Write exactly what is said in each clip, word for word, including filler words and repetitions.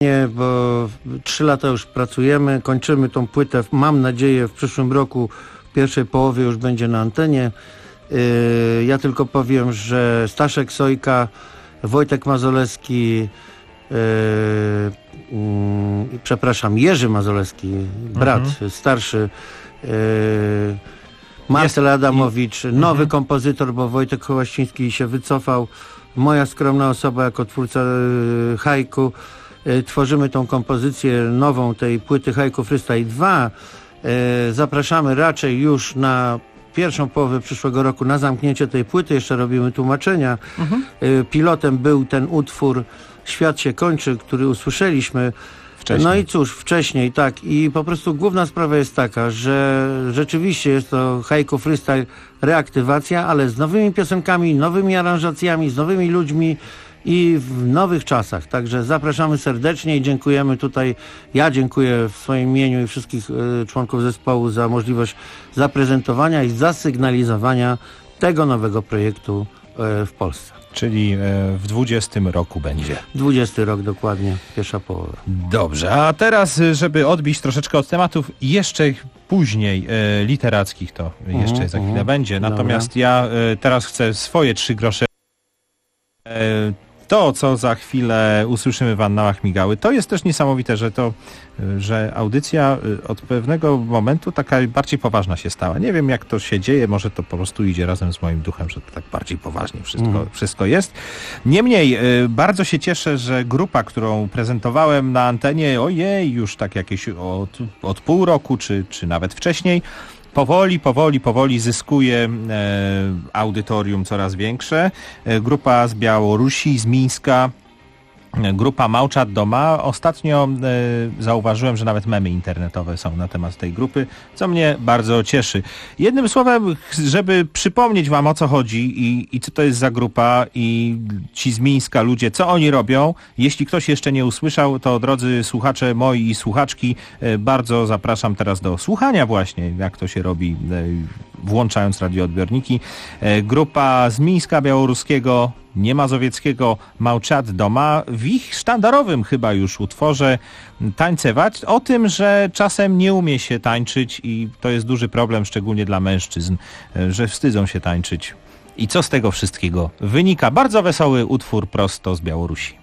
Nie, bo trzy lata już pracujemy, kończymy tą płytę, mam nadzieję w przyszłym roku, w pierwszej połowie już będzie na antenie. Yy, ja tylko powiem, że Staszek Sojka, Wojtek Mazolewski, yy, yy, przepraszam, Jerzy Mazolewski, brat mhm. starszy, yy, Marcel Adamowicz, nowy mhm. kompozytor, bo Wojtek Hołaściński się wycofał, moja skromna osoba jako twórca yy, haiku. Tworzymy tą kompozycję nową tej płyty Haiku Freestyle dwa. Zapraszamy raczej już na pierwszą połowę przyszłego roku na zamknięcie tej płyty. Jeszcze robimy tłumaczenia. Mhm. Pilotem był ten utwór Świat się kończy, który usłyszeliśmy. Wcześniej. No i cóż, wcześniej, tak. I po prostu główna sprawa jest taka, że rzeczywiście jest to Haiku Freestyle reaktywacja, ale z nowymi piosenkami, nowymi aranżacjami, z nowymi ludźmi i w nowych czasach. Także zapraszamy serdecznie i dziękujemy tutaj. Ja dziękuję w swoim imieniu i wszystkich y, członków zespołu za możliwość zaprezentowania i zasygnalizowania tego nowego projektu y, w Polsce. Czyli w dwudziestym roku będzie. dwudziesty rok dokładnie, pierwsza połowa. Dobrze, a teraz, żeby odbić troszeczkę od tematów jeszcze później e, literackich, to mm, jeszcze za chwilę mm, będzie. Natomiast dobra. ja e, teraz chcę swoje trzy grosze. E, to, co za chwilę usłyszymy w Annałach Migały, to jest też niesamowite, że to, że audycja od pewnego momentu taka bardziej poważna się stała. Nie wiem, jak to się dzieje, może to po prostu idzie razem z moim duchem, że to tak bardziej poważnie wszystko, mm. wszystko jest. Niemniej, bardzo się cieszę, że grupa, którą prezentowałem na antenie, ojej, już tak jakieś od, od pół roku, czy, czy nawet wcześniej, Powoli, powoli, powoli zyskuje e, audytorium coraz większe. E, grupa z Białorusi, z Mińska, e, grupa Małczat Doma. Ostatnio e, zauważyłem, że nawet memy internetowe są na temat tej grupy, co mnie bardzo cieszy. Jednym słowem, żeby przypomnieć wam, o co chodzi i, i co to jest za grupa i ci z Mińska ludzie, co oni robią. Jeśli ktoś jeszcze nie usłyszał, to drodzy słuchacze moi i słuchaczki, e, bardzo zapraszam teraz do słuchania właśnie, jak to się robi, e, włączając radioodbiorniki. E, grupa z Mińska Białoruskiego, niemazowieckiego Małczat Doma, w ich sztandarowym chyba już utworze Tańcewać, o tym, że czasem nie umie się tańczyć i to jest duży problem, szczególnie dla mężczyzn, że wstydzą się tańczyć. I co z tego wszystkiego wynika? Bardzo wesoły utwór prosto z Białorusi.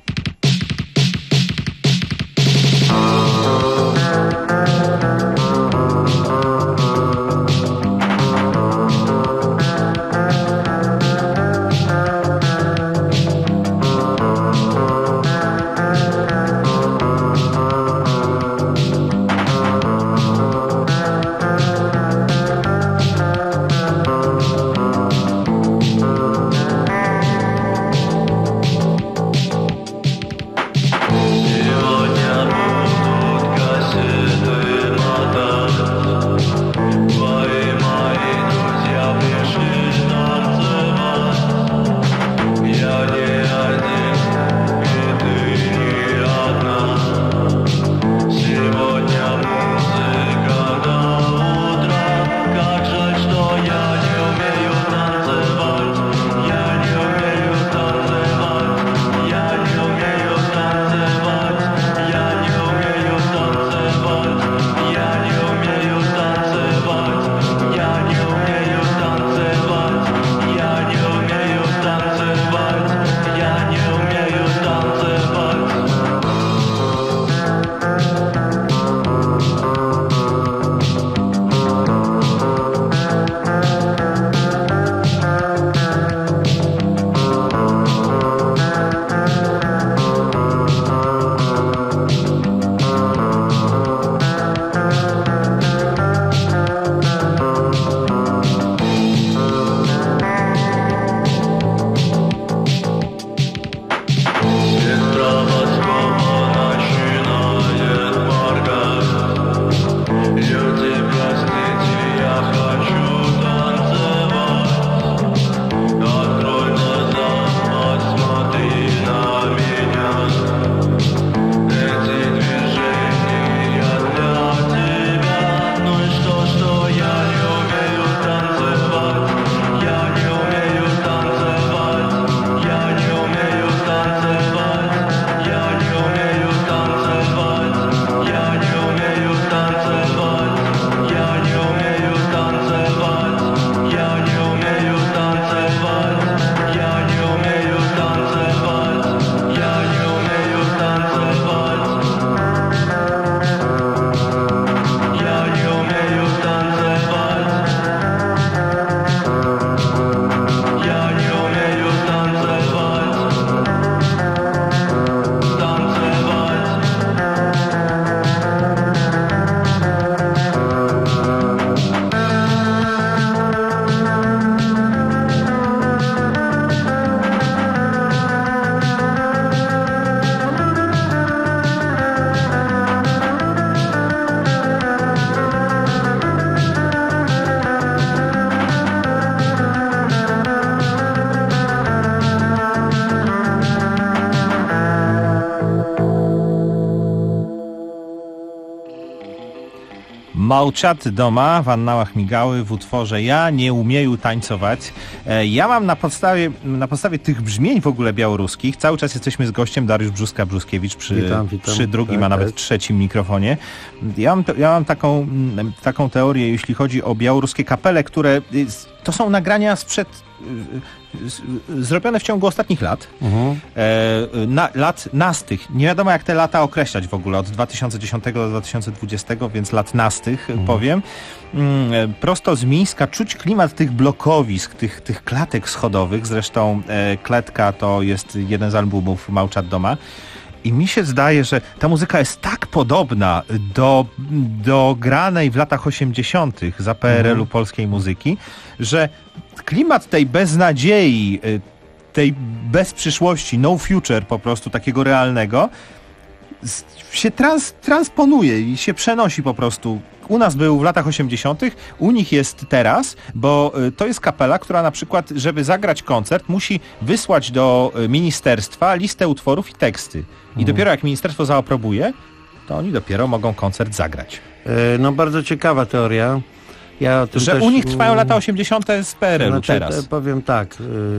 Małczat doma w annałach migały w utworze Ja nie umieju tańcować. Ja mam na podstawie, na podstawie tych brzmień w ogóle białoruskich, cały czas jesteśmy z gościem Dariusz Brzuska-Brzuskiewicz przy, witam, witam. przy drugim, tak, a nawet tak. trzecim mikrofonie. Ja mam, ja mam taką, taką teorię, jeśli chodzi o białoruskie kapele, które to są nagrania sprzed zrobione w ciągu ostatnich lat. Mhm. E, na, lat nastych. Nie wiadomo jak te lata określać w ogóle. Od dwa tysiące dziesiątego do dwa tysiące dwudziestego, więc lat nastych mhm. powiem. Mm, prosto z Mińska czuć klimat tych blokowisk, tych, tych klatek schodowych. Zresztą e, Kletka to jest jeden z albumów Małczat doma. I mi się zdaje, że ta muzyka jest tak podobna do, do granej w latach osiemdziesiątych za P R L-u mhm. polskiej muzyki, że klimat tej beznadziei, tej bez przyszłości, no future po prostu, takiego realnego, się trans, transponuje i się przenosi po prostu. U nas był w latach osiemdziesiątych, u nich jest teraz, bo to jest kapela, która na przykład, żeby zagrać koncert, musi wysłać do ministerstwa listę utworów i teksty. I mhm. dopiero jak ministerstwo zaaprobuje, to oni dopiero mogą koncert zagrać. No bardzo ciekawa teoria. Ja o tym że też, u nich trwają lata osiemdziesiąte z P R L-u znaczy, teraz. Powiem tak.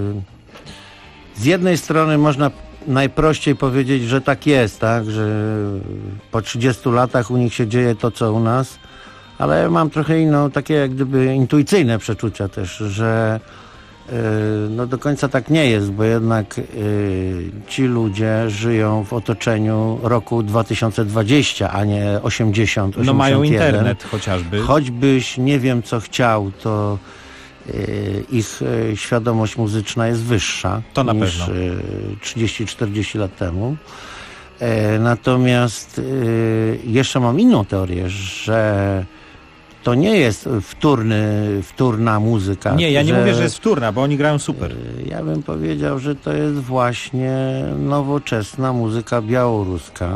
Z jednej strony można najprościej powiedzieć, że tak jest, tak, że po trzydziestu latach u nich się dzieje to, co u nas, ale mam trochę inną, takie jak gdyby intuicyjne przeczucia też, że no do końca tak nie jest, bo jednak ci ludzie żyją w otoczeniu roku dwa tysiące dwudziestego, a nie osiemdziesiąt, osiemdziesiąt jeden. No mają internet chociażby. Choćbyś nie wiem co chciał, to ich świadomość muzyczna jest wyższa to na niż pewno. trzydzieści czterdzieści lat temu. Natomiast jeszcze mam inną teorię, że to nie jest wtórny, wtórna muzyka. Nie, ja nie że, mówię, że jest wtórna, bo oni grają super. Ja bym powiedział, że to jest właśnie nowoczesna muzyka białoruska,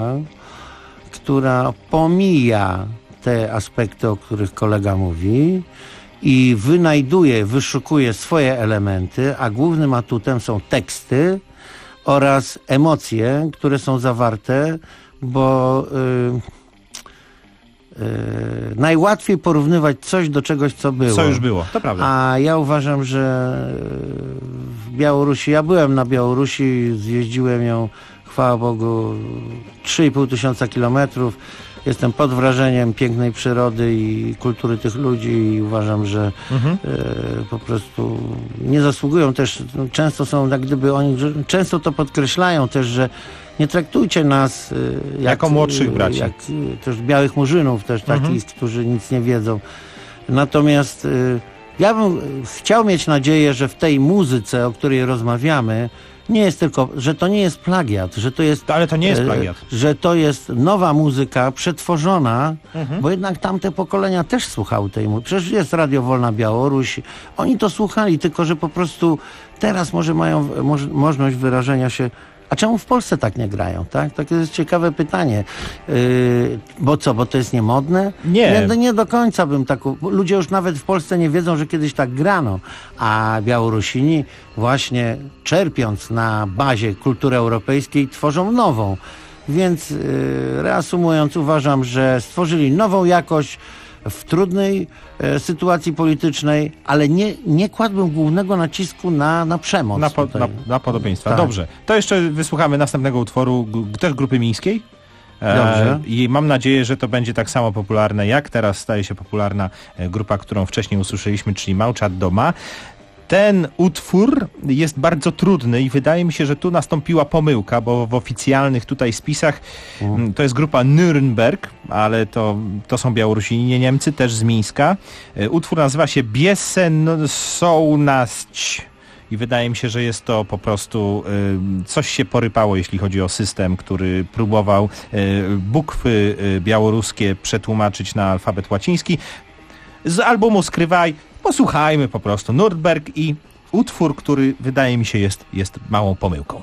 która pomija te aspekty, o których kolega mówi i wynajduje, wyszukuje swoje elementy, a głównym atutem są teksty oraz emocje, które są zawarte, bo yy, yy, najłatwiej porównywać coś do czegoś, co było. Co już było, to prawda. A ja uważam, że w Białorusi, ja byłem na Białorusi, zjeździłem ją, chwała Bogu, trzy i pół tysiąca kilometrów. Jestem pod wrażeniem pięknej przyrody i kultury tych ludzi i uważam, że mhm. e, po prostu nie zasługują też, no, często są jak gdyby oni, często to podkreślają też, że nie traktujcie nas e, jak, jako młodszych braci. Jak e, też białych murzynów też takich, mhm. którzy nic nie wiedzą. Natomiast e, ja bym chciał mieć nadzieję, że w tej muzyce, o której rozmawiamy, nie jest tylko, że to nie jest plagiat, że to jest... Ale to nie jest plagiat. E, że to jest nowa muzyka, przetworzona, mhm. bo jednak tamte pokolenia też słuchały tej muzyki. Przecież jest Radio Wolna Białoruś. Oni to słuchali, tylko że po prostu teraz może mają moż, możliwość wyrażenia się. A czemu w Polsce tak nie grają, tak? Takie jest ciekawe pytanie. Yy, bo co, bo to jest niemodne? Nie. Nie, nie do końca bym tak... Ludzie już nawet w Polsce nie wiedzą, że kiedyś tak grano. A Białorusini właśnie czerpiąc na bazie kultury europejskiej tworzą nową. Więc yy, reasumując, uważam, że stworzyli nową jakość w trudnej e, sytuacji politycznej, ale nie, nie kładłbym głównego nacisku na, na przemoc. Na, po, na, na podobieństwa. Tak. Dobrze. To jeszcze wysłuchamy następnego utworu, g- też grupy mińskiej. Dobrze. E, I mam nadzieję, że to będzie tak samo popularne, jak teraz staje się popularna e, grupa, którą wcześniej usłyszeliśmy, czyli Małczat doma. Ten utwór jest bardzo trudny i wydaje mi się, że tu nastąpiła pomyłka, bo w oficjalnych tutaj spisach mm. to jest grupa Nürnberg, ale to, to są Białorusini, nie Niemcy, też z Mińska. Utwór nazywa się Biesen Sounasć i wydaje mi się, że jest to po prostu y, coś się porypało, jeśli chodzi o system, który próbował y, bukwy y, białoruskie przetłumaczyć na alfabet łaciński. Z albumu Skrywaj posłuchajmy po prostu Nürnberg i utwór, który wydaje mi się jest, jest małą pomyłką.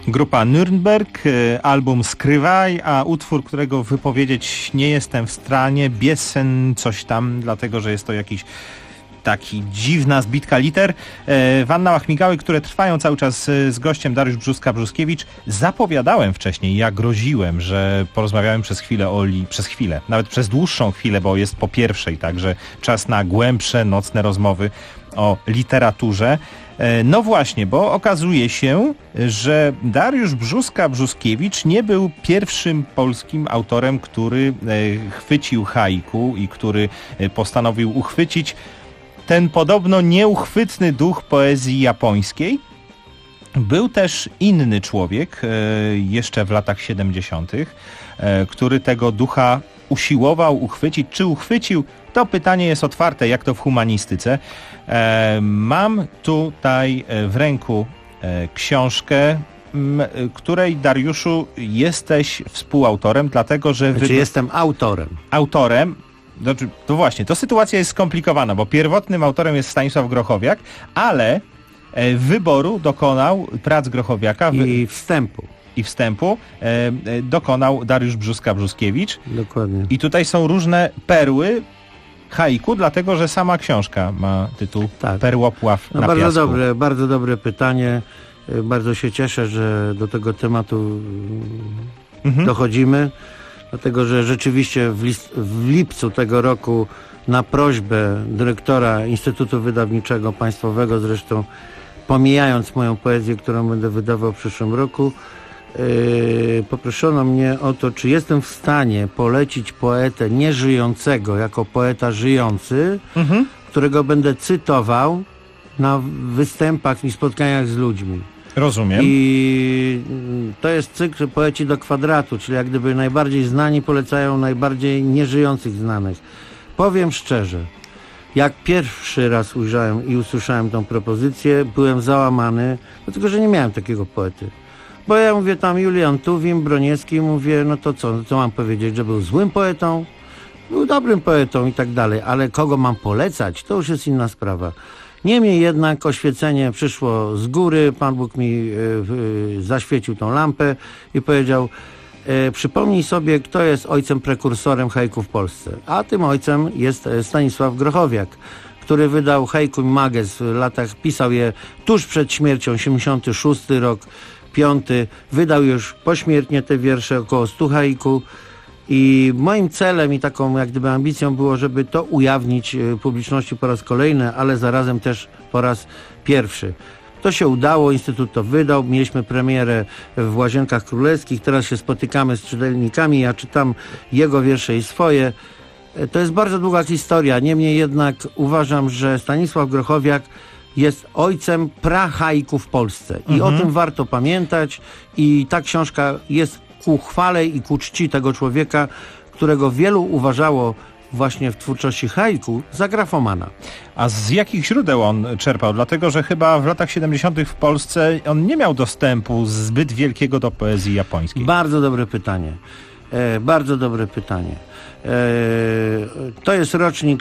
Grupa Nürnberg, album Skrywaj, a utwór, którego wypowiedzieć nie jestem w stanie, Biesen coś tam, dlatego że jest to jakiś taki dziwna zbitka liter. W Annałach Migały, które trwają cały czas z gościem Dariusz Brzuska-Brzuskiewicz. Zapowiadałem wcześniej, ja groziłem, że porozmawiałem przez chwilę o li, przez chwilę, nawet przez dłuższą chwilę, bo jest po pierwszej, także czas na głębsze, nocne rozmowy o literaturze. No właśnie, bo okazuje się, że Dariusz Brzuska-Brzuskiewicz nie był pierwszym polskim autorem, który chwycił haiku i który postanowił uchwycić ten podobno nieuchwytny duch poezji japońskiej. Był też inny człowiek, jeszcze w latach siedemdziesiątych, który tego ducha usiłował uchwycić. Czy uchwycił? To pytanie jest otwarte, jak to w humanistyce. Mam tutaj w ręku książkę, której, Dariuszu, jesteś współautorem, dlatego że... Znaczy, wy... jestem autorem. Autorem. Znaczy, to właśnie, to sytuacja jest skomplikowana, bo pierwotnym autorem jest Stanisław Grochowiak, ale wyboru dokonał prac Grochowiaka... I wstępu. I wstępu e, dokonał Dariusz Brzuska-Brzuskiewicz. Dokładnie. I tutaj są różne perły haiku, dlatego że sama książka ma tytuł tak. Perłopław no na bardzo piasku. Dobre, bardzo dobre pytanie. Bardzo się cieszę, że do tego tematu mhm. dochodzimy, dlatego że rzeczywiście w, list, w lipcu tego roku na prośbę dyrektora Instytutu Wydawniczego Państwowego, zresztą pomijając moją poezję, którą będę wydawał w przyszłym roku, Yy, poproszono mnie o to, czy jestem w stanie polecić poetę nieżyjącego jako poeta żyjący, mhm. którego będę cytował na występach i spotkaniach z ludźmi. Rozumiem. I to jest cykl Poeci do kwadratu, czyli jak gdyby najbardziej znani polecają najbardziej nieżyjących znanych. Powiem szczerze, jak pierwszy raz ujrzałem i usłyszałem tą propozycję, byłem załamany, dlatego że nie miałem takiego poety. Bo ja mówię tam Julian Tuwim, Broniewski, mówię, no to co, co mam powiedzieć, że był złym poetą? Był dobrym poetą i tak dalej, ale kogo mam polecać, to już jest inna sprawa. Niemniej jednak oświecenie przyszło z góry, Pan Bóg mi y, y, zaświecił tą lampę i powiedział, y, przypomnij sobie, kto jest ojcem prekursorem haiku w Polsce. A tym ojcem jest Stanisław Grochowiak, który wydał Haiku Magazyn w latach, pisał je tuż przed śmiercią, osiemdziesiąty szósty rok, piąty, wydał już pośmiertnie te wiersze, około stu haiku i moim celem i taką jak gdyby ambicją było, żeby to ujawnić publiczności po raz kolejny, ale zarazem też po raz pierwszy. To się udało, Instytut to wydał, mieliśmy premierę w Łazienkach Królewskich, teraz się spotykamy z czytelnikami, ja czytam jego wiersze i swoje. To jest bardzo długa historia, niemniej jednak uważam, że Stanisław Grochowiak jest ojcem pra-haiku w Polsce. I mhm. o tym warto pamiętać. I ta książka jest ku chwale i ku czci tego człowieka, którego wielu uważało właśnie w twórczości haiku za grafomana. A z jakich źródeł on czerpał? Dlatego, że chyba w latach siedemdziesiątych w Polsce on nie miał dostępu zbyt wielkiego do poezji japońskiej. Bardzo dobre pytanie. E, bardzo dobre pytanie. E, to jest rocznik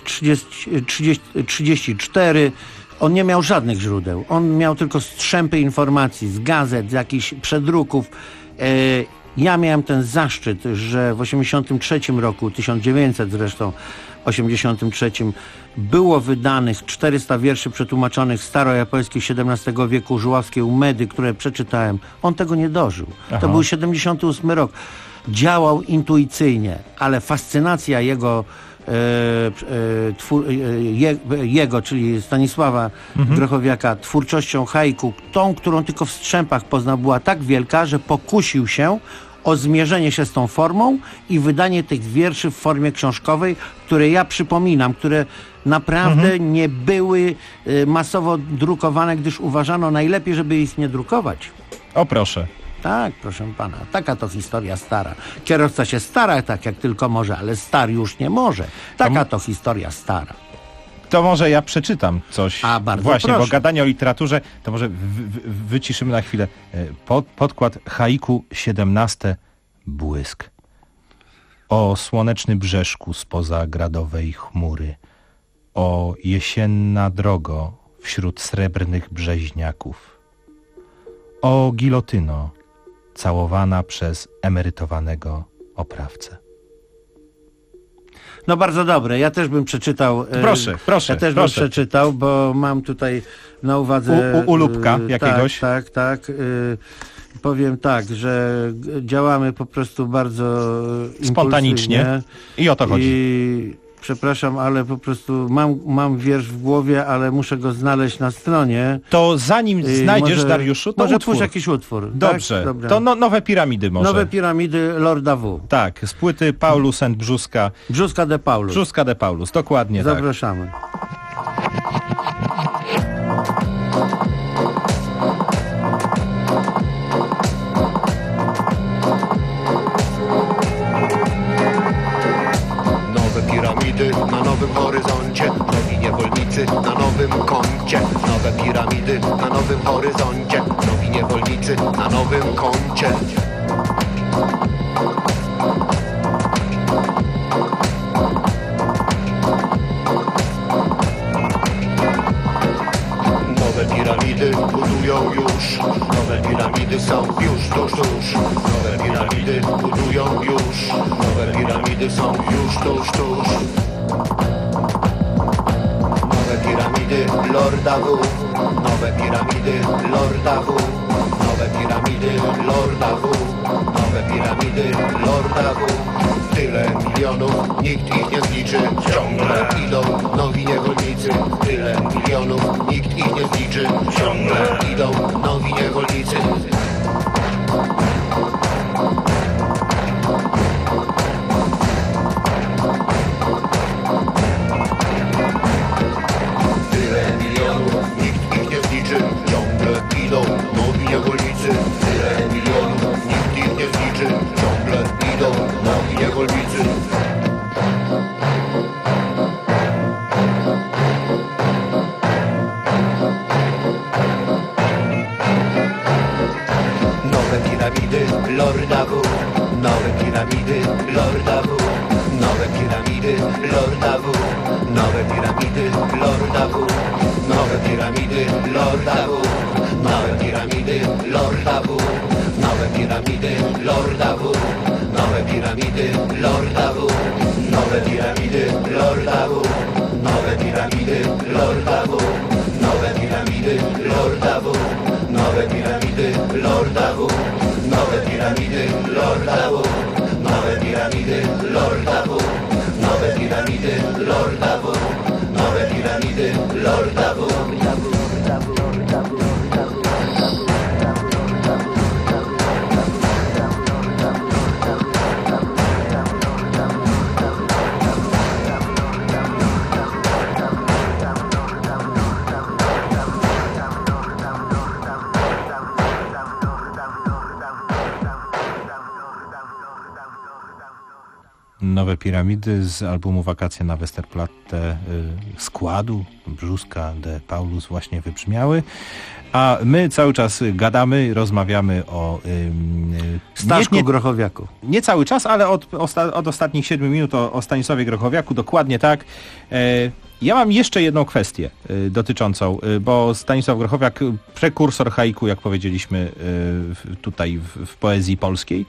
trzydziesty czwarty. On nie miał żadnych źródeł. On miał tylko strzępy informacji z gazet, z jakichś przedruków. E, ja miałem ten zaszczyt, że w osiemdziesiątym trzecim roku, tysiąc dziewięćset zresztą, osiemdziesiątym trzecim było wydanych czterysta wierszy przetłumaczonych starojapońskich siedemnastego wieku Żuławskiej Umedy, które przeczytałem. On tego nie dożył. Aha. To był siedemdziesiąty ósmy rok. Działał intuicyjnie, ale fascynacja jego E, e, twór, e, je, jego, czyli Stanisława mhm. Grochowiaka, twórczością haiku, tą, którą tylko w strzępach poznał, była tak wielka, że pokusił się o zmierzenie się z tą formą i wydanie tych wierszy w formie książkowej, które ja przypominam, które naprawdę mhm. nie były e, masowo drukowane, gdyż uważano najlepiej, żeby ich nie drukować. O proszę. Tak, proszę pana, taka to historia stara. Kierowca się stara tak jak tylko może, ale star już nie może. Taka to, to historia stara. To może ja przeczytam coś. A, bardzo Właśnie, proszę. Bo gadanie o literaturze, to może w, w, wyciszymy na chwilę. Pod, podkład haiku siedemnasty. Błysk. O słoneczny brzeszku spoza gradowej chmury. O jesienna drogo wśród srebrnych brzeźniaków. O gilotyno, całowana przez emerytowanego oprawcę. No bardzo dobre. Ja też bym przeczytał. Proszę, proszę. Ja też proszę. bym przeczytał, bo mam tutaj na uwadze... U, u, ulubka jakiegoś? Tak, tak, tak. Powiem tak, że działamy po prostu bardzo spontanicznie i o to chodzi. I przepraszam, ale po prostu mam, mam wiersz w głowie, ale muszę go znaleźć na stronie. To zanim znajdziesz, może, Dariuszu, to może utwór. twórz jakiś utwór. Dobrze, tak? To no, Nowe Piramidy może. Nowe Piramidy Lorda W. Tak, z płyty Paulus and Brzuska. Brzuska de Paulus. Brzuska de Paulus, dokładnie. Zapraszamy. Tak. Piramidy na nowym horyzoncie, nowi niewolnicy na nowym koncie. Nowe piramidy na nowym horyzoncie, nowi niewolnicy na nowym koncie. Nowe piramidy budują już, nowe piramidy są już tuż, tuż. Nowe piramidy budują już, nowe piramidy są już tuż, tuż. Nowe piramidy Lorda W, nowe piramidy Lorda W, nowe piramidy Lorda W, nowe piramidy Lorda W. Tyle milionów, nikt ich nie zliczy, ciągle idą nowi niewolnicy. Tyle milionów, nikt ich nie zliczy, ciągle idą nowi niewolnicy. Tyle milionów, nikt ich nie zliczy, ciągle idą nowi niewolnicy. Tyle milionów, nikt ich nie zliczy, ciągle idą nowi niewolnicy. Nowe piramidy Lorda W, nowe piramidy Lorda W, nowe piramidy Lorda W, nowe piramidy Lorda W, nowe piramidy Lorda W, nowe piramidy Lorda W, nowe piramidy Lorda W, nowe piramidy Lorda W, nowe piramidy Lorda W, nowe piramidy Lorda W, nowe piramidy Lorda W, nowe piramidy Lorda W, nowe piramidy Lorda W, nowe piramidy Lorda W, nowe piramidy Lorda W, nowe piramidy Lorda W. Nowe piramidy z albumu Wakacje na Westerplatte y, składu Brzuska de Paulus właśnie wybrzmiały, a my cały czas gadamy, rozmawiamy o y, y, Staszku nie, nie, Grochowiaku. Nie cały czas, ale od, osta, od ostatnich siedmiu minut o, o Stanisławie Grochowiaku, dokładnie tak. E, ja mam jeszcze jedną kwestię y, dotyczącą, y, bo Stanisław Grochowiak, prekursor haiku, jak powiedzieliśmy y, tutaj w, w poezji polskiej.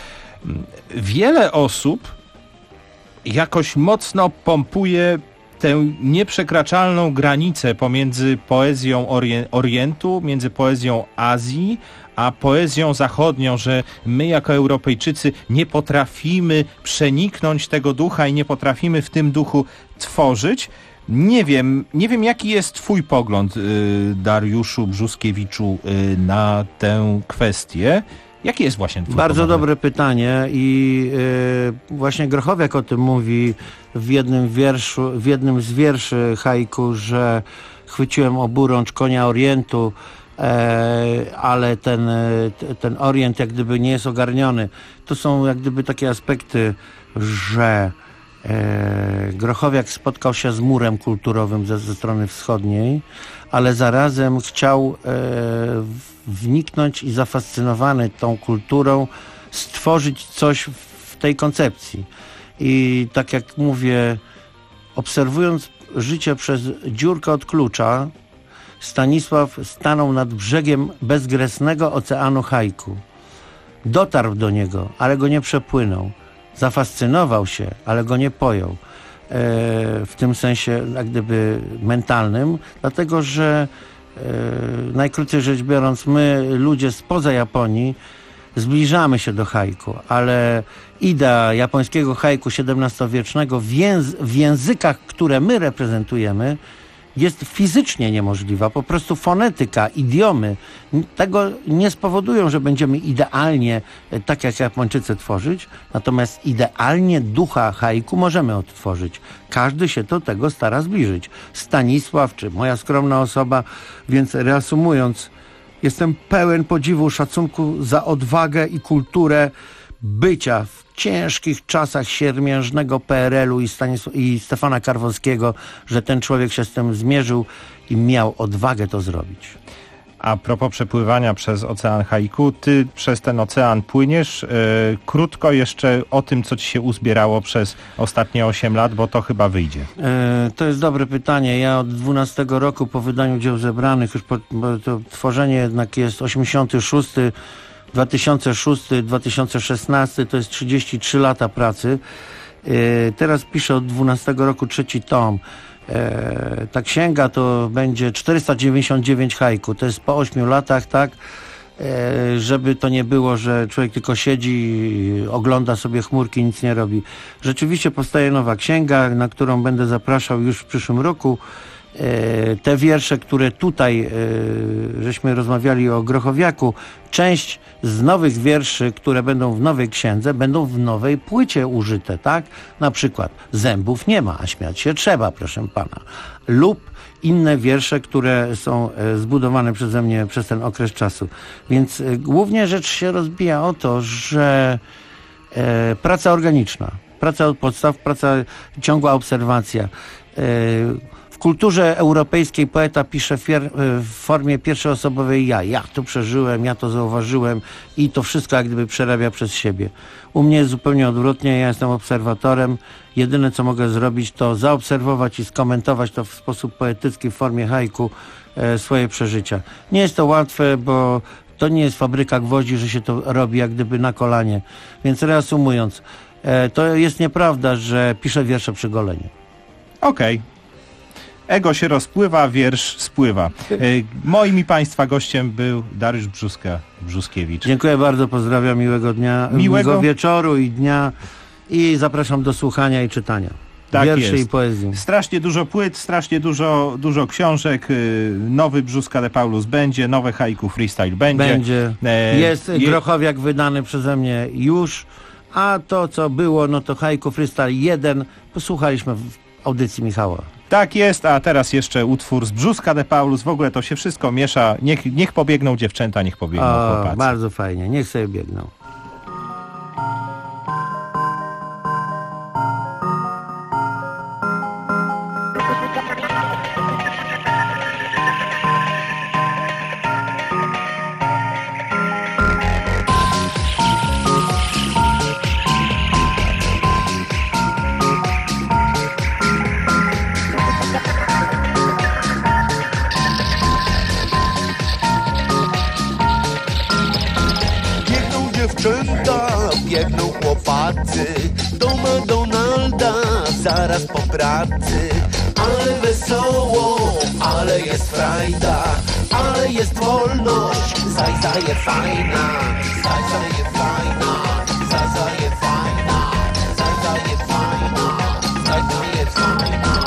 Wiele osób jakoś mocno pompuje tę nieprzekraczalną granicę pomiędzy poezją orien- Orientu, między poezją Azji, a poezją zachodnią, że my jako Europejczycy nie potrafimy przeniknąć tego ducha i nie potrafimy w tym duchu tworzyć. Nie wiem, nie wiem jaki jest twój pogląd, y, Dariuszu Brzuskiewiczu, y, na tę kwestię. Jaki jest właśnie twój Bardzo pogląd? dobre pytanie i yy, właśnie Grochowiak o tym mówi w jednym wierszu, w jednym z wierszy haiku, że chwyciłem oburącz konia Orientu, e, ale ten, ten Orient jak gdyby nie jest ogarniony. To są jak gdyby takie aspekty, że e, Grochowiak spotkał się z murem kulturowym ze, ze strony wschodniej, ale zarazem chciał e, wniknąć i zafascynowany tą kulturą stworzyć coś w tej koncepcji. I tak jak mówię, obserwując życie przez dziurkę od klucza, Stanisław stanął nad brzegiem bezgresnego oceanu haiku. dotarł do niego, ale go nie przepłynął. Zafascynował się, ale go nie pojął. E, w tym sensie jak gdyby mentalnym, dlatego że e, najkrócej rzecz biorąc, my ludzie spoza Japonii zbliżamy się do haiku, ale idea japońskiego haiku siedemnastowiecznego w, języ- w językach, które my reprezentujemy, jest fizycznie niemożliwa. Po prostu fonetyka, idiomy tego nie spowodują, że będziemy idealnie, tak jak Japończycy, tworzyć, natomiast idealnie ducha haiku możemy odtworzyć. Każdy się do tego stara zbliżyć. Stanisław, czy moja skromna osoba, więc reasumując, jestem pełen podziwu, szacunku za odwagę i kulturę bycia w ciężkich czasach siermiężnego P R L u i, Stanisł- i Stefana Karwowskiego, że ten człowiek się z tym zmierzył i miał odwagę to zrobić. A propos przepływania przez ocean haiku, ty przez ten ocean płyniesz. Yy, krótko jeszcze o tym, co ci się uzbierało przez ostatnie osiem lat, bo to chyba wyjdzie. E, to jest dobre pytanie. Ja od dwunastego roku po wydaniu dzieł zebranych, już po, bo to tworzenie jednak jest osiemdziesiąty szósty, dwa tysiące szósty, dwa tysiące szesnasty, to jest trzydzieści trzy lata pracy. E, teraz piszę od dwunastego roku trzeci tom. E, ta księga to będzie czterysta dziewięćdziesiąt dziewięć haiku. To jest po ośmiu latach, tak? E, żeby to nie było, że człowiek tylko siedzi, ogląda sobie chmurki, nic nie robi. Rzeczywiście powstaje nowa księga, na którą będę zapraszał już w przyszłym roku. E, te wiersze, które tutaj e, żeśmy rozmawiali o Grochowiaku, część z nowych wierszy, które będą w nowej księdze, będą w nowej płycie użyte, tak? Na przykład zębów nie ma, a śmiać się trzeba, proszę pana. Lub inne wiersze, które są e, zbudowane przeze mnie przez ten okres czasu. Więc e, głównie rzecz się rozbija o to, że e, praca organiczna, praca od podstaw, praca, ciągła obserwacja. E, W kulturze europejskiej poeta pisze w formie pierwszoosobowej ja. Ja to przeżyłem, ja to zauważyłem i to wszystko jak gdyby przerabia przez siebie. U mnie jest zupełnie odwrotnie, ja jestem obserwatorem. Jedyne co mogę zrobić to zaobserwować i skomentować to w sposób poetycki w formie haiku e, swoje przeżycia. Nie jest to łatwe, bo to nie jest fabryka gwoździ, że się to robi jak gdyby na kolanie. Więc reasumując, e, to jest nieprawda, że piszę wiersze przy goleniu. Okej. Okay. Ego się rozpływa, wiersz spływa. E, moim i Państwa gościem był Dariusz Brzuska, Brzuskiewicz. Dziękuję bardzo, pozdrawiam, miłego dnia, Miłego miłego wieczoru i dnia i zapraszam do słuchania i czytania. Tak wierszy jest. I poezji. Strasznie dużo płyt, strasznie dużo, dużo książek. Nowy Brzuska de Paulus będzie, nowe haiku freestyle będzie. Będzie. E, Jest je... Grochowiak wydany przeze mnie już, a to co było, no to haiku freestyle jeden posłuchaliśmy w audycji Michała. Tak jest, a teraz jeszcze utwór z Brzuska de Paulus. W ogóle to się wszystko miesza. Niech, niech pobiegną dziewczęta, niech pobiegną O, chłopacy. bardzo fajnie, niech sobie biegną. Biegną chłopacy do McDonalda zaraz po pracy. Ale wesoło, ale jest frajda, ale jest wolność. Zaj, zaje fajna, zaj, zaje fajna, zaj, zaje fajna, zaj, zaje fajna, zaj, zaje fajna.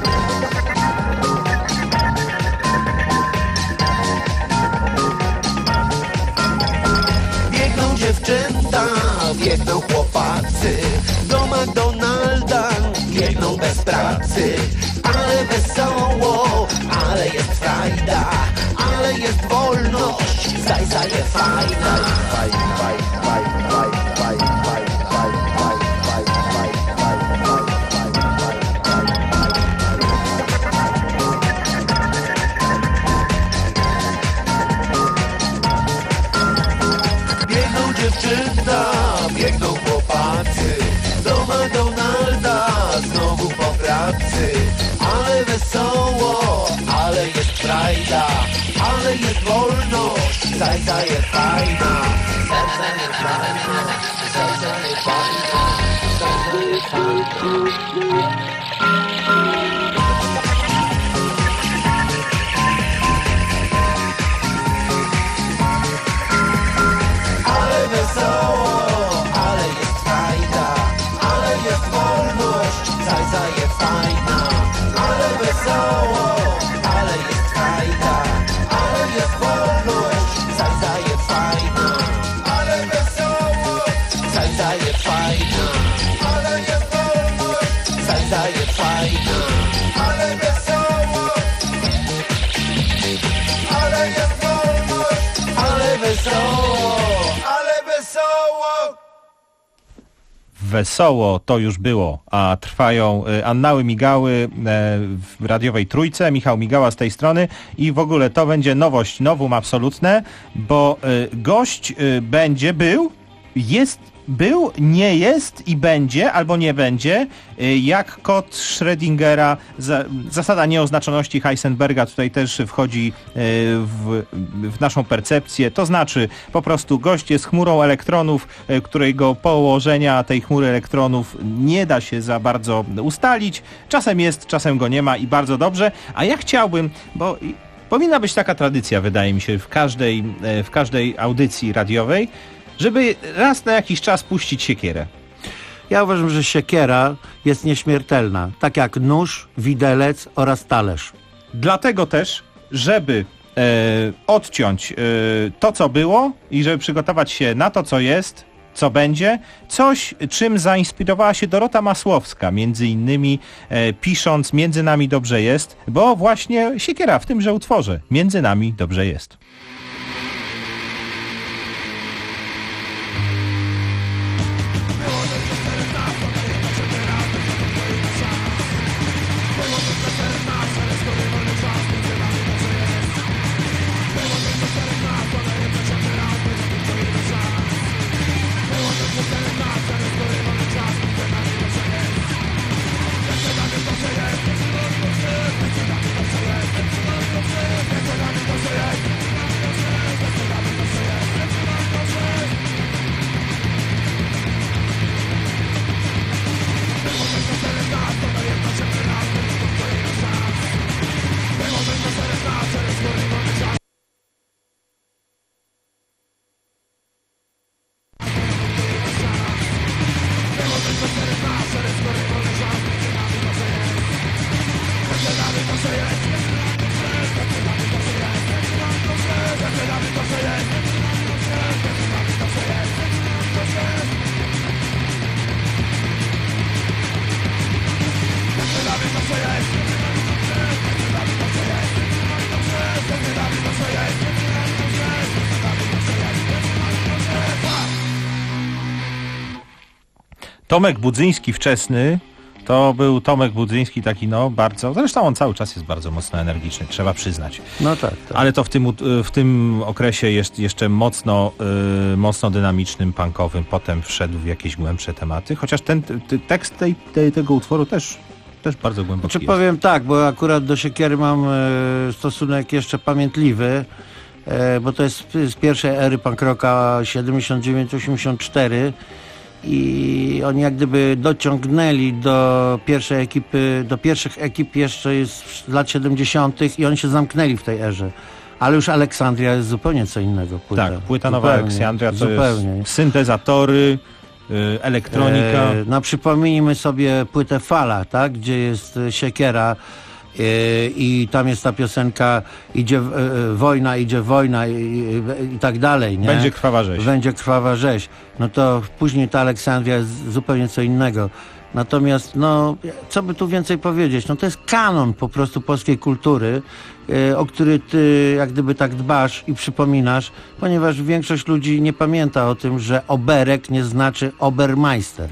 Biegną dziewczęta, biegną chłopacy do McDonalda, biegną bez pracy. Ale wesoło, ale jest frajda, ale jest wolność. Zaj, zaje fajna. Faj, faj, faj, faj, faj, faj, faj, faj, faj, faj, faj, faj, faj, faj. Biegną dziewczęta, biegną chłopacy do McDonalda, znowu po pracy. Ale wesoło, ale jest frajda, ale jest wolność. Zaj, zaje fajna, serce nie fajna, serce nie fajna, serce nie fajna. Ale wesoło, ale jest fajna, ale jest wolność, zajza je fajna. Ale wesoło, ale jest fajna, ale jest wolność, zajza je fajna. Ale wesoło, zajza je fajna, ale jest wolność, zajza je fajna. Ale wesoło, ale jest wolność, ale wesoło, ale wesoło. Wesoło to już było, a trwają y, annały migały y, w radiowej trójce. Michał Migała z tej strony i w ogóle to będzie nowość, nowum absolutne, bo y, gość y, będzie, był, jest, był, nie jest i będzie, albo nie będzie, y, jak kod Schrödingera, za, zasada nieoznaczoności Heisenberga tutaj też wchodzi y, w, w naszą percepcję, to znaczy po prostu gość jest chmurą elektronów, y, którego położenia tej chmury elektronów nie da się za bardzo ustalić, czasem jest, czasem go nie ma i bardzo dobrze, a ja chciałbym, bo i, powinna być taka tradycja, wydaje mi się, w każdej, y, w każdej audycji radiowej, żeby raz na jakiś czas puścić siekierę. Ja uważam, że siekiera jest nieśmiertelna, tak jak nóż, widelec oraz talerz. Dlatego też, żeby e, odciąć e, to, co było i żeby przygotować się na to, co jest, co będzie, coś, czym zainspirowała się Dorota Masłowska, między innymi e, pisząc Między nami dobrze jest, bo właśnie siekiera w tymże utworze Między nami dobrze jest. Tomek Budzyński wczesny, to był Tomek Budzyński taki no bardzo, zresztą on cały czas jest bardzo mocno energiczny, trzeba przyznać. No tak, tak. Ale to w tym, w tym okresie jest jeszcze mocno, yy, mocno dynamicznym, punkowym, potem wszedł w jakieś głębsze tematy, chociaż ten t- tekst tej, tej, tego utworu też, też bardzo głęboki Znaczy jest. powiem tak, bo akurat do siekiery mam e, stosunek jeszcze pamiętliwy, e, bo to jest z pierwszej ery punk rocka siedemdziesiąt dziewięć osiemdziesiąt cztery i oni jak gdyby dociągnęli do pierwszej ekipy, do pierwszych ekip jeszcze jest z lat siedemdziesiątych i oni się zamknęli w tej erze. Ale już Aleksandria jest zupełnie co innego. Płyta. Tak, płyta nowa zupełnie, Aleksandria to zupełnie. jest syntezatory, yy, elektronika. E, no przypomnijmy sobie płytę Fala, tak, gdzie jest e, siekiera e, i tam jest ta piosenka idzie e, wojna, idzie wojna i, i, i tak dalej, nie? Będzie krwawa rzeź. Będzie krwawa rzeź. No to później ta Aleksandria jest zupełnie co innego. Natomiast, no, co by tu więcej powiedzieć? No to jest kanon po prostu polskiej kultury, e, o który ty jak gdyby tak dbasz i przypominasz, ponieważ większość ludzi nie pamięta o tym, że oberek nie znaczy obermeister.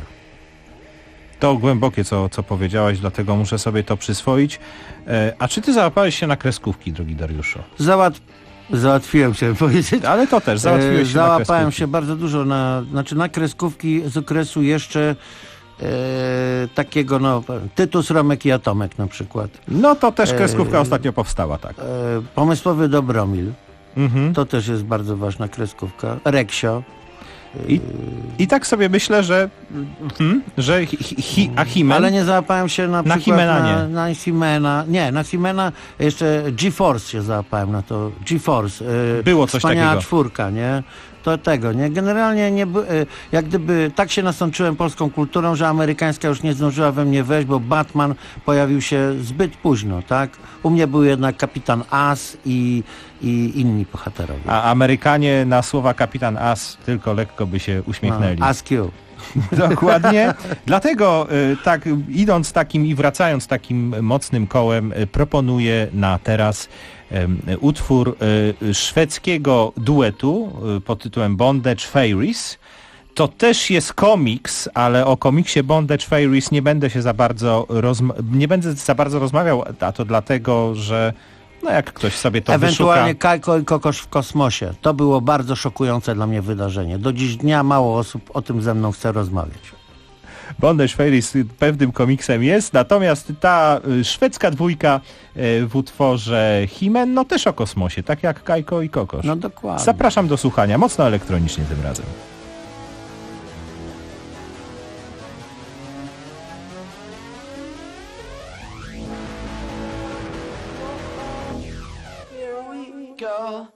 To głębokie, co, co powiedziałaś, dlatego muszę sobie to przyswoić. E, a czy ty załapałeś się na kreskówki, drogi Dariuszu? Załat... Załatwiłem się powiedzieć. Ale to też, załatwiłeś E, się na Załapałem kreskówki. się bardzo dużo na, znaczy na kreskówki z okresu jeszcze e, takiego, no, Tytus, Romek i Atomek na przykład. No to też kreskówka E, ostatnio powstała, tak. E, Pomysłowy Dobromil. Mhm. To też jest bardzo ważna kreskówka. Reksio. I, i tak sobie myślę, że, hmm, że hi, hi, a He-Man... Ale nie załapałem się na, na przykład He-Mana na, nie. na He-Mana. Nie, na He-Mana jeszcze GeForce się załapałem na to. GeForce. Yy, Było coś wspaniała takiego. czwórka, nie? To tego, nie? Generalnie nie, yy, jak gdyby tak się nasączyłem polską kulturą, że amerykańska już nie zdążyła we mnie wejść, bo Batman pojawił się zbyt późno, tak? U mnie był jednak Kapitan As i, i inni bohaterowie. A Amerykanie na słowa Kapitan As tylko lekko by się uśmiechnęli. No, Ask you. Dokładnie. Dlatego y, tak idąc takim i wracając takim mocnym kołem, y, proponuję na teraz y, utwór y, szwedzkiego duetu y, pod tytułem Bondage Fairies. To też jest komiks, ale o komiksie Bondage Fairies nie będę się za bardzo rozma- nie będę za bardzo rozmawiał, a to dlatego, że no jak ktoś sobie to Ewentualnie wyszuka... Kajko i Kokosz w kosmosie. To było bardzo szokujące dla mnie wydarzenie. Do dziś dnia mało osób o tym ze mną chce rozmawiać. Bondage Fairies pewnym komiksem jest, natomiast ta y, szwedzka dwójka y, w utworze He-Man, no też o kosmosie, tak jak Kajko i Kokosz. No dokładnie. Zapraszam do słuchania, mocno elektronicznie tym razem. Go.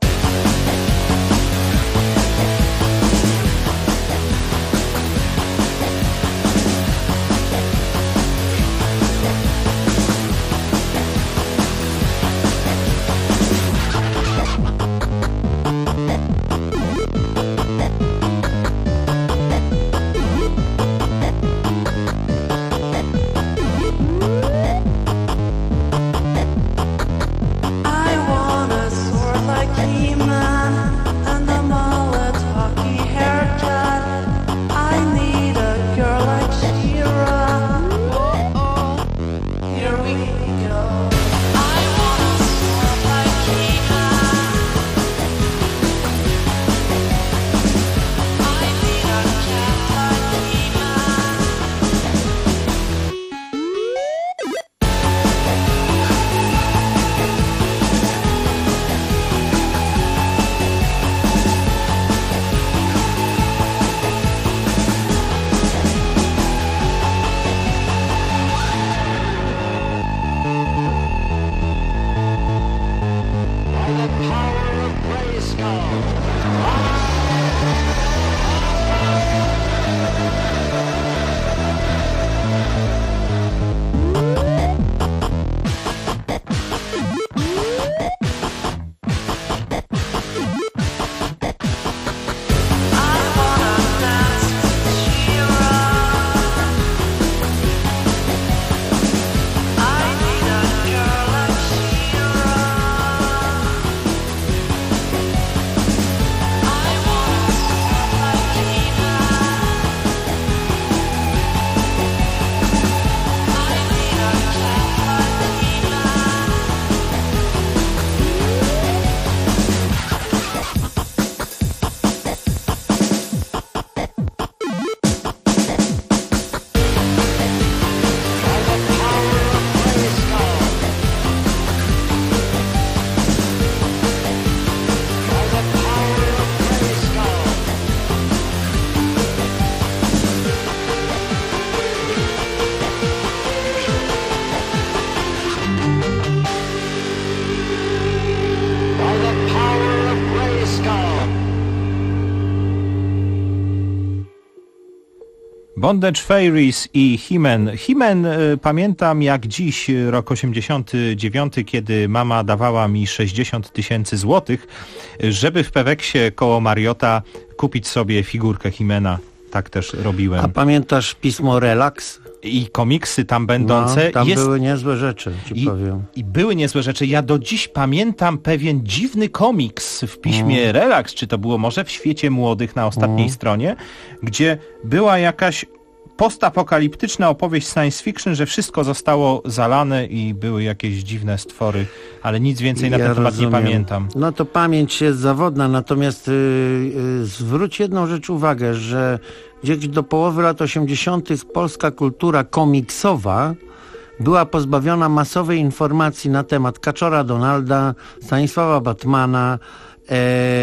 Bondage Fairies i He-Man. He-Man y, pamiętam jak dziś, rok osiemdziesiąty dziewiąty, kiedy mama dawała mi sześćdziesiąt tysięcy złotych, żeby w Peweksie koło Mariota kupić sobie figurkę He-Mana. Tak też robiłem. A pamiętasz pismo Relax? I komiksy tam będące. No, tam jest... były niezłe rzeczy, ci I, powiem. I były niezłe rzeczy. Ja do dziś pamiętam pewien dziwny komiks w piśmie mm. Relax, czy to było może w Świecie Młodych na ostatniej mm. stronie, gdzie była jakaś postapokaliptyczna opowieść science fiction, że wszystko zostało zalane i były jakieś dziwne stwory, ale nic więcej na ja ten temat rozumiem. nie pamiętam. No to pamięć jest zawodna, natomiast yy, yy, zwróć jedną rzecz uwagę, że gdzieś do połowy lat osiemdziesiątych polska kultura komiksowa była pozbawiona masowej informacji na temat Kaczora Donalda, Stanisława Batmana, e,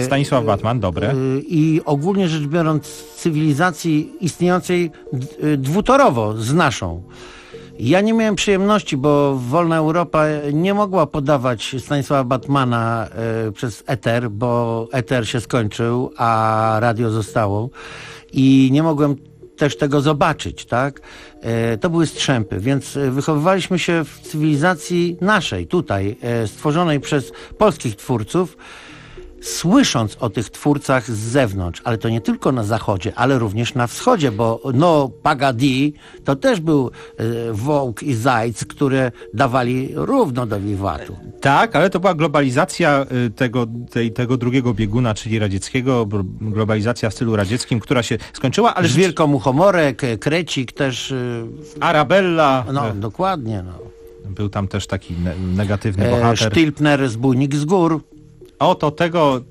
Stanisław Batman, dobre. I ogólnie rzecz biorąc cywilizacji istniejącej d- dwutorowo z naszą. Ja nie miałem przyjemności, bo Wolna Europa nie mogła podawać Stanisława Batmana e, przez eter, bo eter się skończył, a radio zostało. I nie mogłem też tego zobaczyć, tak? E, to były strzępy, więc wychowywaliśmy się w cywilizacji naszej, tutaj, e, stworzonej przez polskich twórców, słysząc o tych twórcach z zewnątrz, ale to nie tylko na zachodzie, ale również na wschodzie, bo no Pagadi to też był e, Wołk i Zajc, które dawali równo do wiwatu. Tak, ale to była globalizacja y, tego, tej, tego drugiego bieguna, czyli radzieckiego, br- globalizacja w stylu radzieckim, która się skończyła, ale... Żwirko Muchomorek, Krecik też... y, Arabella, No, y, dokładnie, no. był tam też taki ne- negatywny E, bohater. Sztilpner, Zbójnik z gór. Oto tego...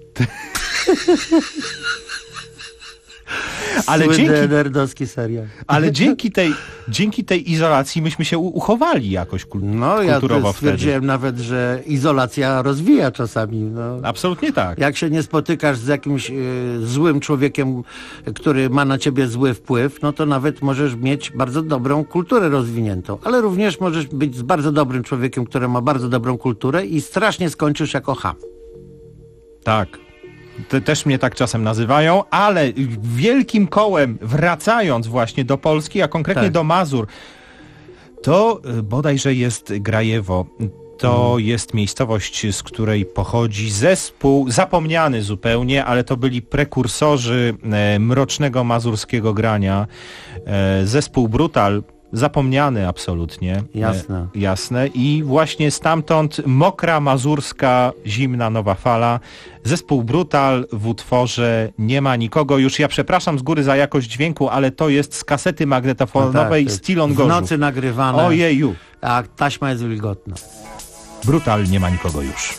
Ale Słynny dzięki, nerdowski serial. ale dzięki tej, dzięki tej izolacji myśmy się u- uchowali jakoś kul- No, ja kulturowo to wtedy. stwierdziłem nawet, że izolacja rozwija czasami. No. Absolutnie tak. Jak się nie spotykasz z jakimś y, złym człowiekiem, który ma na ciebie zły wpływ, no to nawet możesz mieć bardzo dobrą kulturę rozwiniętą. Ale również możesz być z bardzo dobrym człowiekiem, który ma bardzo dobrą kulturę i strasznie skończysz jako cham. Tak. Te, też mnie tak czasem nazywają, ale wielkim kołem wracając właśnie do Polski, a konkretnie Tak. do Mazur, to y, bodajże jest Grajewo. To Mhm. jest miejscowość, z której pochodzi zespół, zapomniany zupełnie, ale to byli prekursorzy e, mrocznego mazurskiego grania. E, zespół Brutal, zapomniany absolutnie. Jasne. E, jasne. I właśnie stamtąd mokra, mazurska, zimna, nowa fala. Zespół Brutal w utworze Nie ma nikogo. Już ja przepraszam z góry za jakość dźwięku, ale to jest z kasety magnetofonowej to jest Still on w Gorzów. nocy nagrywane, Ojeju. a taśma jest wilgotna. Brutal, nie ma nikogo już.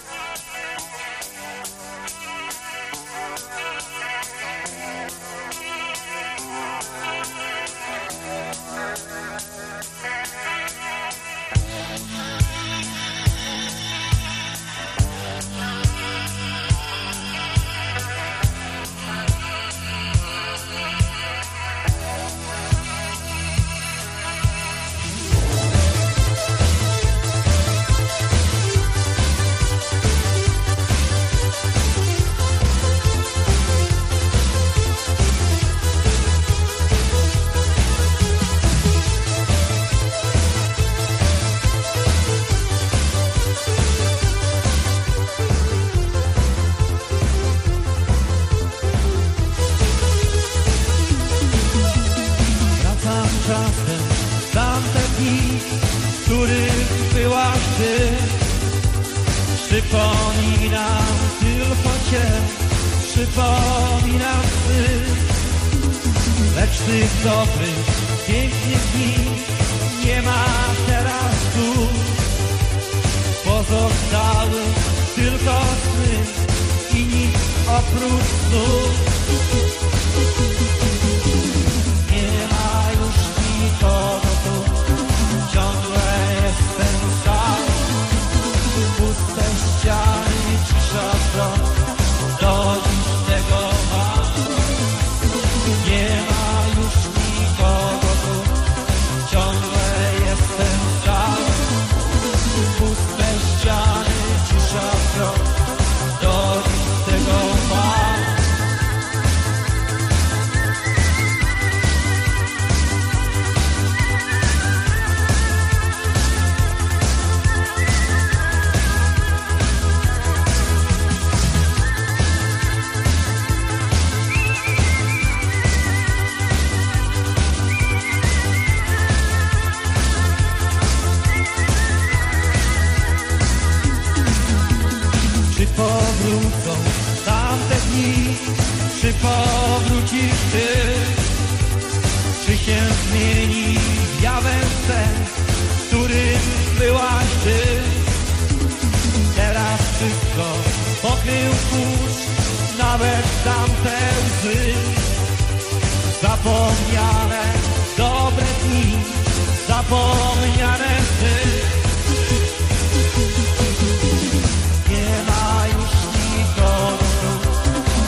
Wracam czasem w tamte dni, w których byłaś ty. Przypominam tylko cię, przypominam ty. Lecz tych dobrych, pięknych dni nie ma teraz tu. Pozostały tylko sny i nic oprócz snów. Nie ma już nikogo tu, ciągle jestem sam. Puste ściany, cisza wzrok, do dziś tego mam. Nie ma już nikogo tu, ciągle jestem sam. Puste ściany, cisza wzrok, do dziś tego mam. Czy powrócą tamte dni, czy powrócisz ty? Czy się zmieni zjawem sen, w którym byłaś ty? Teraz wszystko pokrył kurz, nawet tamte łzy. Zapomniane dobre dni, zapomniane sny. Nie ma już nikogo tu,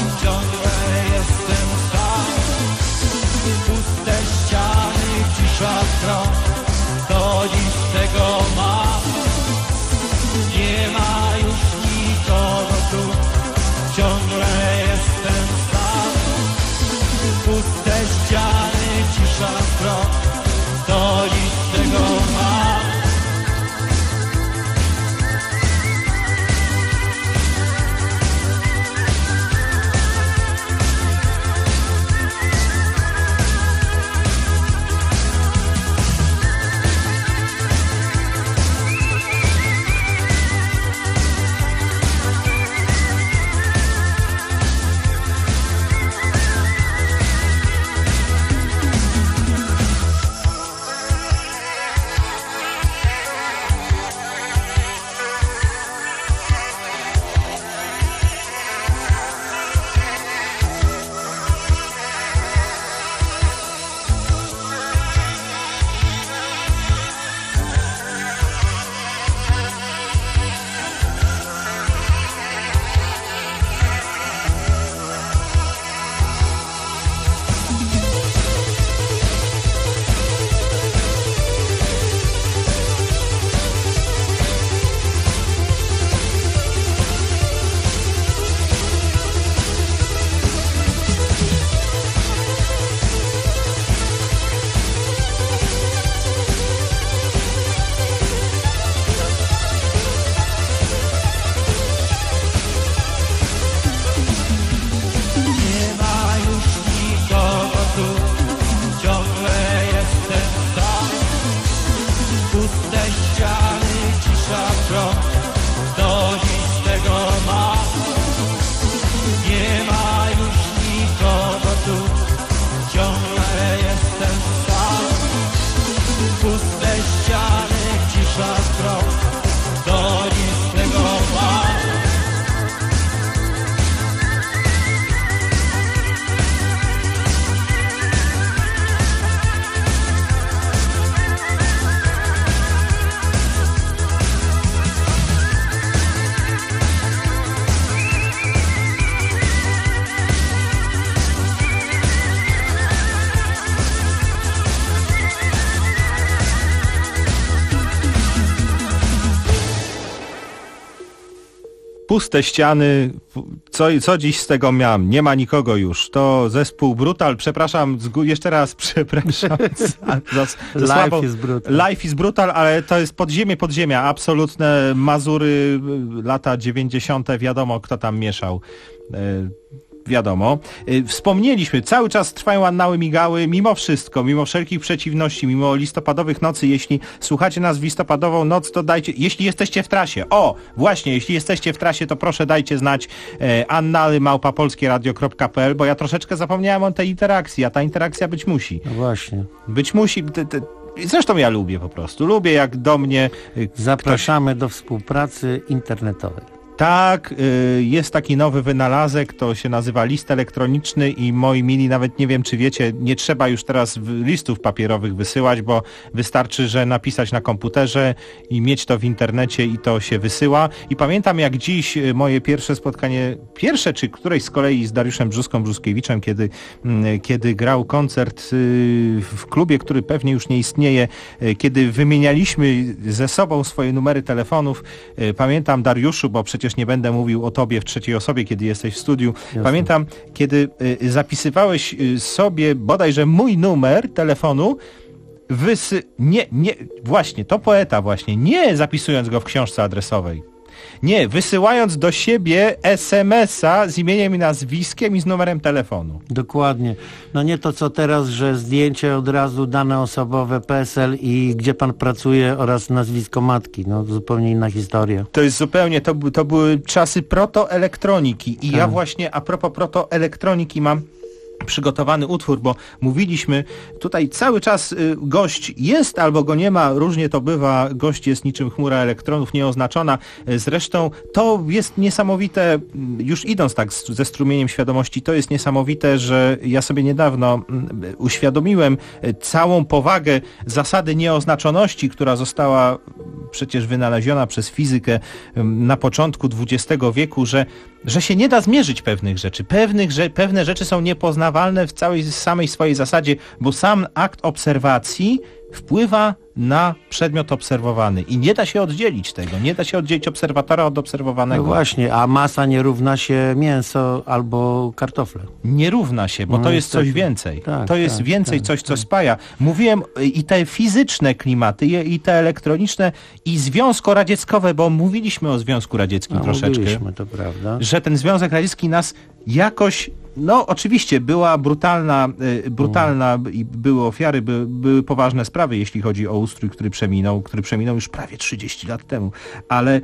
puste ściany, co, co dziś z tego miałem? Nie ma nikogo już. To zespół Brutal, przepraszam, zgu- jeszcze raz przepraszam. za, za, za Life słabą- is brutal. Life is Brutal, ale to jest podziemie, podziemia, absolutne Mazury, lata dziewięćdziesiąte, wiadomo kto tam mieszał. E, Wiadomo. Y, Wspomnieliśmy, cały czas trwają annały migały, mimo wszystko, mimo wszelkich przeciwności, mimo listopadowych nocy. Jeśli słuchacie nas w listopadową noc, to dajcie, jeśli jesteście w trasie, o, właśnie, jeśli jesteście w trasie, to proszę dajcie znać e, annały małpa polskieradio kropka p l, bo ja troszeczkę zapomniałem o tej interakcji, a ta interakcja być musi. No właśnie. Być musi, te, te, zresztą ja lubię po prostu, lubię jak do mnie y, Zapraszamy do współpracy internetowej. Tak, y, jest taki nowy wynalazek, to się nazywa list elektroniczny i moi mili, nawet nie wiem czy wiecie, nie trzeba już teraz w- listów papierowych wysyłać, bo wystarczy, że napisać na komputerze i mieć to w internecie i to się wysyła. I pamiętam jak dziś y, moje pierwsze spotkanie, pierwsze czy któreś z kolei z Dariuszem Brzuską-Brzuskiewiczem, kiedy, mm, kiedy grał koncert y, w klubie, który pewnie już nie istnieje, y, kiedy wymienialiśmy ze sobą swoje numery telefonów. Y, Pamiętam Dariuszu, bo przecież nie będę mówił o tobie w trzeciej osobie, kiedy jesteś w studiu. Jasne. Pamiętam, kiedy y, zapisywałeś y, sobie bodajże mój numer telefonu, wysy... Nie, nie, właśnie, to poeta właśnie, nie zapisując go w książce adresowej. Nie, wysyłając do siebie es em es a z imieniem i nazwiskiem i z numerem telefonu. Dokładnie. No nie to co teraz, że zdjęcie od razu, dane osobowe, P E S L i gdzie pan pracuje oraz nazwisko matki. No zupełnie inna historia. To jest zupełnie, to, by- to były czasy protoelektroniki i ja Tak. właśnie a propos protoelektroniki mam przygotowany utwór, bo mówiliśmy tutaj cały czas y, gość jest albo go nie ma, różnie to bywa, gość jest niczym chmura elektronów nieoznaczona. Y, Zresztą to jest niesamowite, mm, już idąc tak z, ze strumieniem świadomości, to jest niesamowite, że ja sobie niedawno mm, uświadomiłem y, całą powagę zasady nieoznaczoności, która została przecież wynaleziona przez fizykę ym, na początku dwudziestego wieku, że, że się nie da zmierzyć pewnych rzeczy. Pewnych, że, pewne rzeczy są niepoznawalne w całej samej swojej zasadzie, bo sam akt obserwacji wpływa na przedmiot obserwowany i nie da się oddzielić tego, nie da się oddzielić obserwatora od obserwowanego. No właśnie, a masa nie równa się mięso albo kartofle. Nie równa się, bo No, to jest coś niestety. więcej. Tak, to jest tak, więcej tak, coś, co tak. spaja. Mówiłem y, i te fizyczne klimaty, i i te elektroniczne, i związkoradzieckowe, bo mówiliśmy o Związku Radzieckim No, troszeczkę. mówiliśmy, to prawda. Że ten Związek Radziecki nas jakoś, no oczywiście była brutalna, y, brutalna i były ofiary, by, były poważne sprawy, jeśli chodzi o ustrój, który przeminął, który przeminął już prawie trzydzieści lat temu, ale,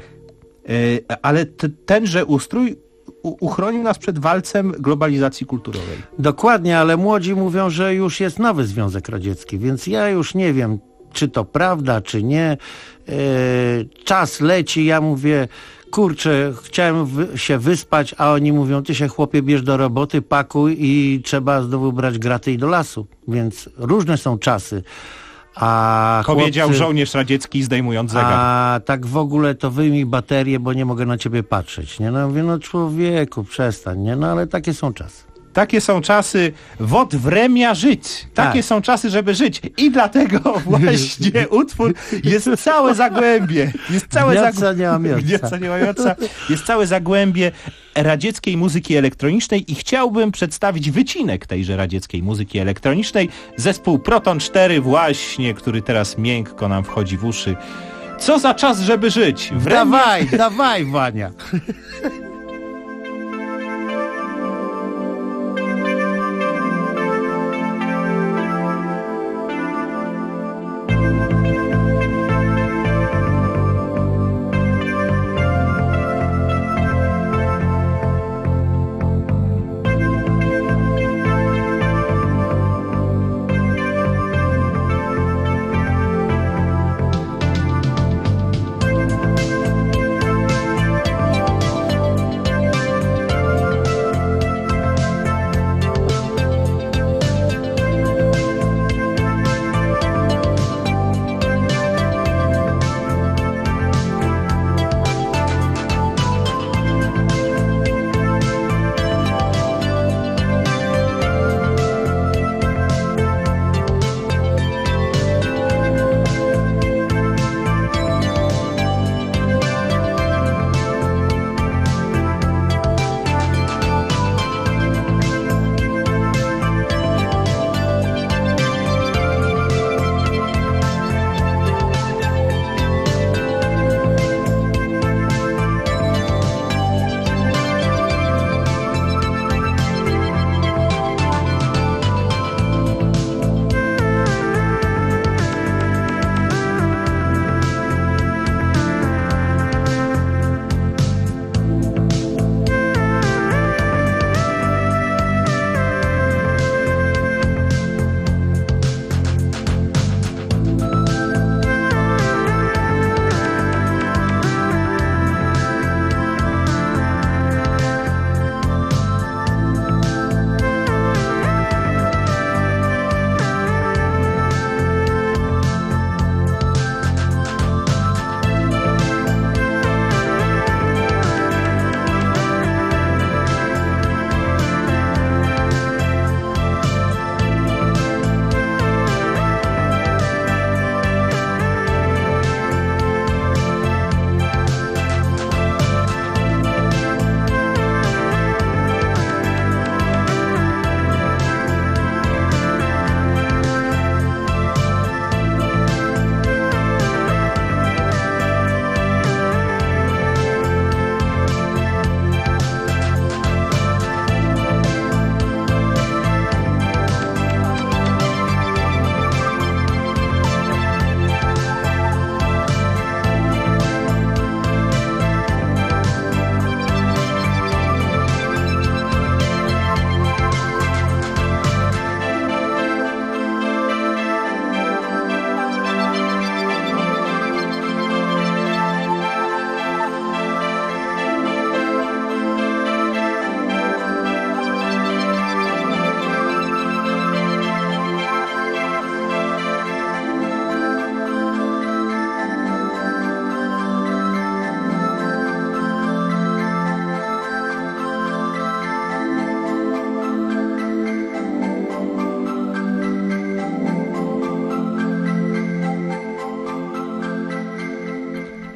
y, ale t, tenże ustrój u, uchronił nas przed walcem globalizacji kulturowej. Dokładnie, ale młodzi mówią, że już jest nowy Związek Radziecki, więc ja już nie wiem, czy to prawda, czy nie. E, czas leci, ja mówię, kurczę, chciałem wy- się wyspać, a oni mówią, ty się chłopie bierz do roboty, pakuj i trzeba znowu brać graty i do lasu. Więc różne są czasy. A Powiedział chłopcy, żołnierz radziecki, zdejmując zegar. a tak w ogóle to wyjmij baterię, bo nie mogę na ciebie patrzeć. Nie? No mówię, no człowieku, przestań, nie? No ale takie są czasy. Takie są czasy wod wremia żyć. Takie Tak. są czasy, żeby żyć. I dlatego właśnie utwór jest całe zagłębie. Jest całe Gniotca zagłębie. nie ma miotca. Gniotca nie ma miotca. Jest całe zagłębie radzieckiej muzyki elektronicznej i chciałbym przedstawić wycinek tejże radzieckiej muzyki elektronicznej. Zespół Proton cztery właśnie, który teraz miękko nam wchodzi w uszy. Co za czas, żeby żyć? Wremia- Dawaj, dawaj, Wania.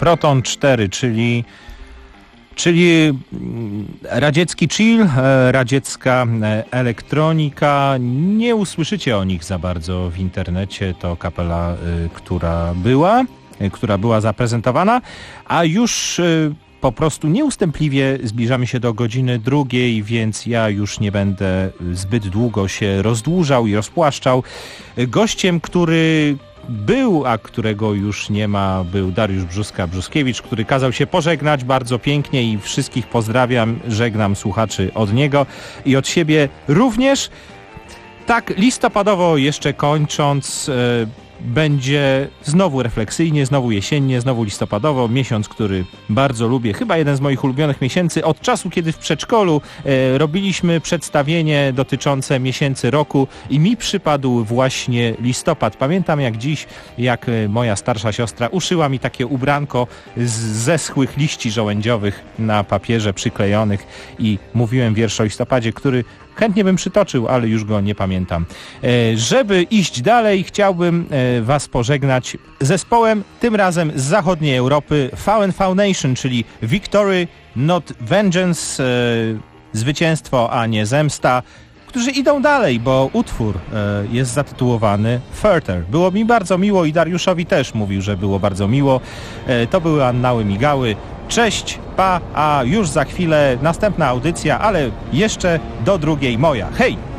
Proton cztery, czyli czyli radziecki chill, radziecka elektronika. Nie usłyszycie o nich za bardzo w internecie. To kapela, która była, która była zaprezentowana, a już po prostu nieustępliwie zbliżamy się do godziny drugiej, więc ja już nie będę zbyt długo się rozdłużał i rozpłaszczał. Gościem, który był, a którego już nie ma, był Dariusz Brzuska-Brzuskiewicz, który kazał się pożegnać bardzo pięknie i wszystkich pozdrawiam, żegnam słuchaczy od niego i od siebie również. Tak listopadowo jeszcze kończąc, e, będzie znowu refleksyjnie, znowu jesiennie, znowu listopadowo, miesiąc, który bardzo lubię, chyba jeden z moich ulubionych miesięcy od czasu, kiedy w przedszkolu e, robiliśmy przedstawienie dotyczące miesięcy roku i mi przypadł właśnie listopad. Pamiętam jak dziś, jak moja starsza siostra uszyła mi takie ubranko z zeschłych liści żołędziowych na papierze przyklejonych i mówiłem wiersz o listopadzie, który chętnie bym przytoczył, ale już go nie pamiętam. E, żeby iść dalej, chciałbym e, was pożegnać zespołem, tym razem z zachodniej Europy, V and V Nation, czyli Victory Not Vengeance, e, zwycięstwo, a nie zemsta, którzy idą dalej, bo utwór e, jest zatytułowany Further. Było mi bardzo miło i Dariuszowi też mówił, że było bardzo miło. E, to były Annały Migały. Cześć, pa, a już za chwilę następna audycja, ale jeszcze do drugiej moja. Hej!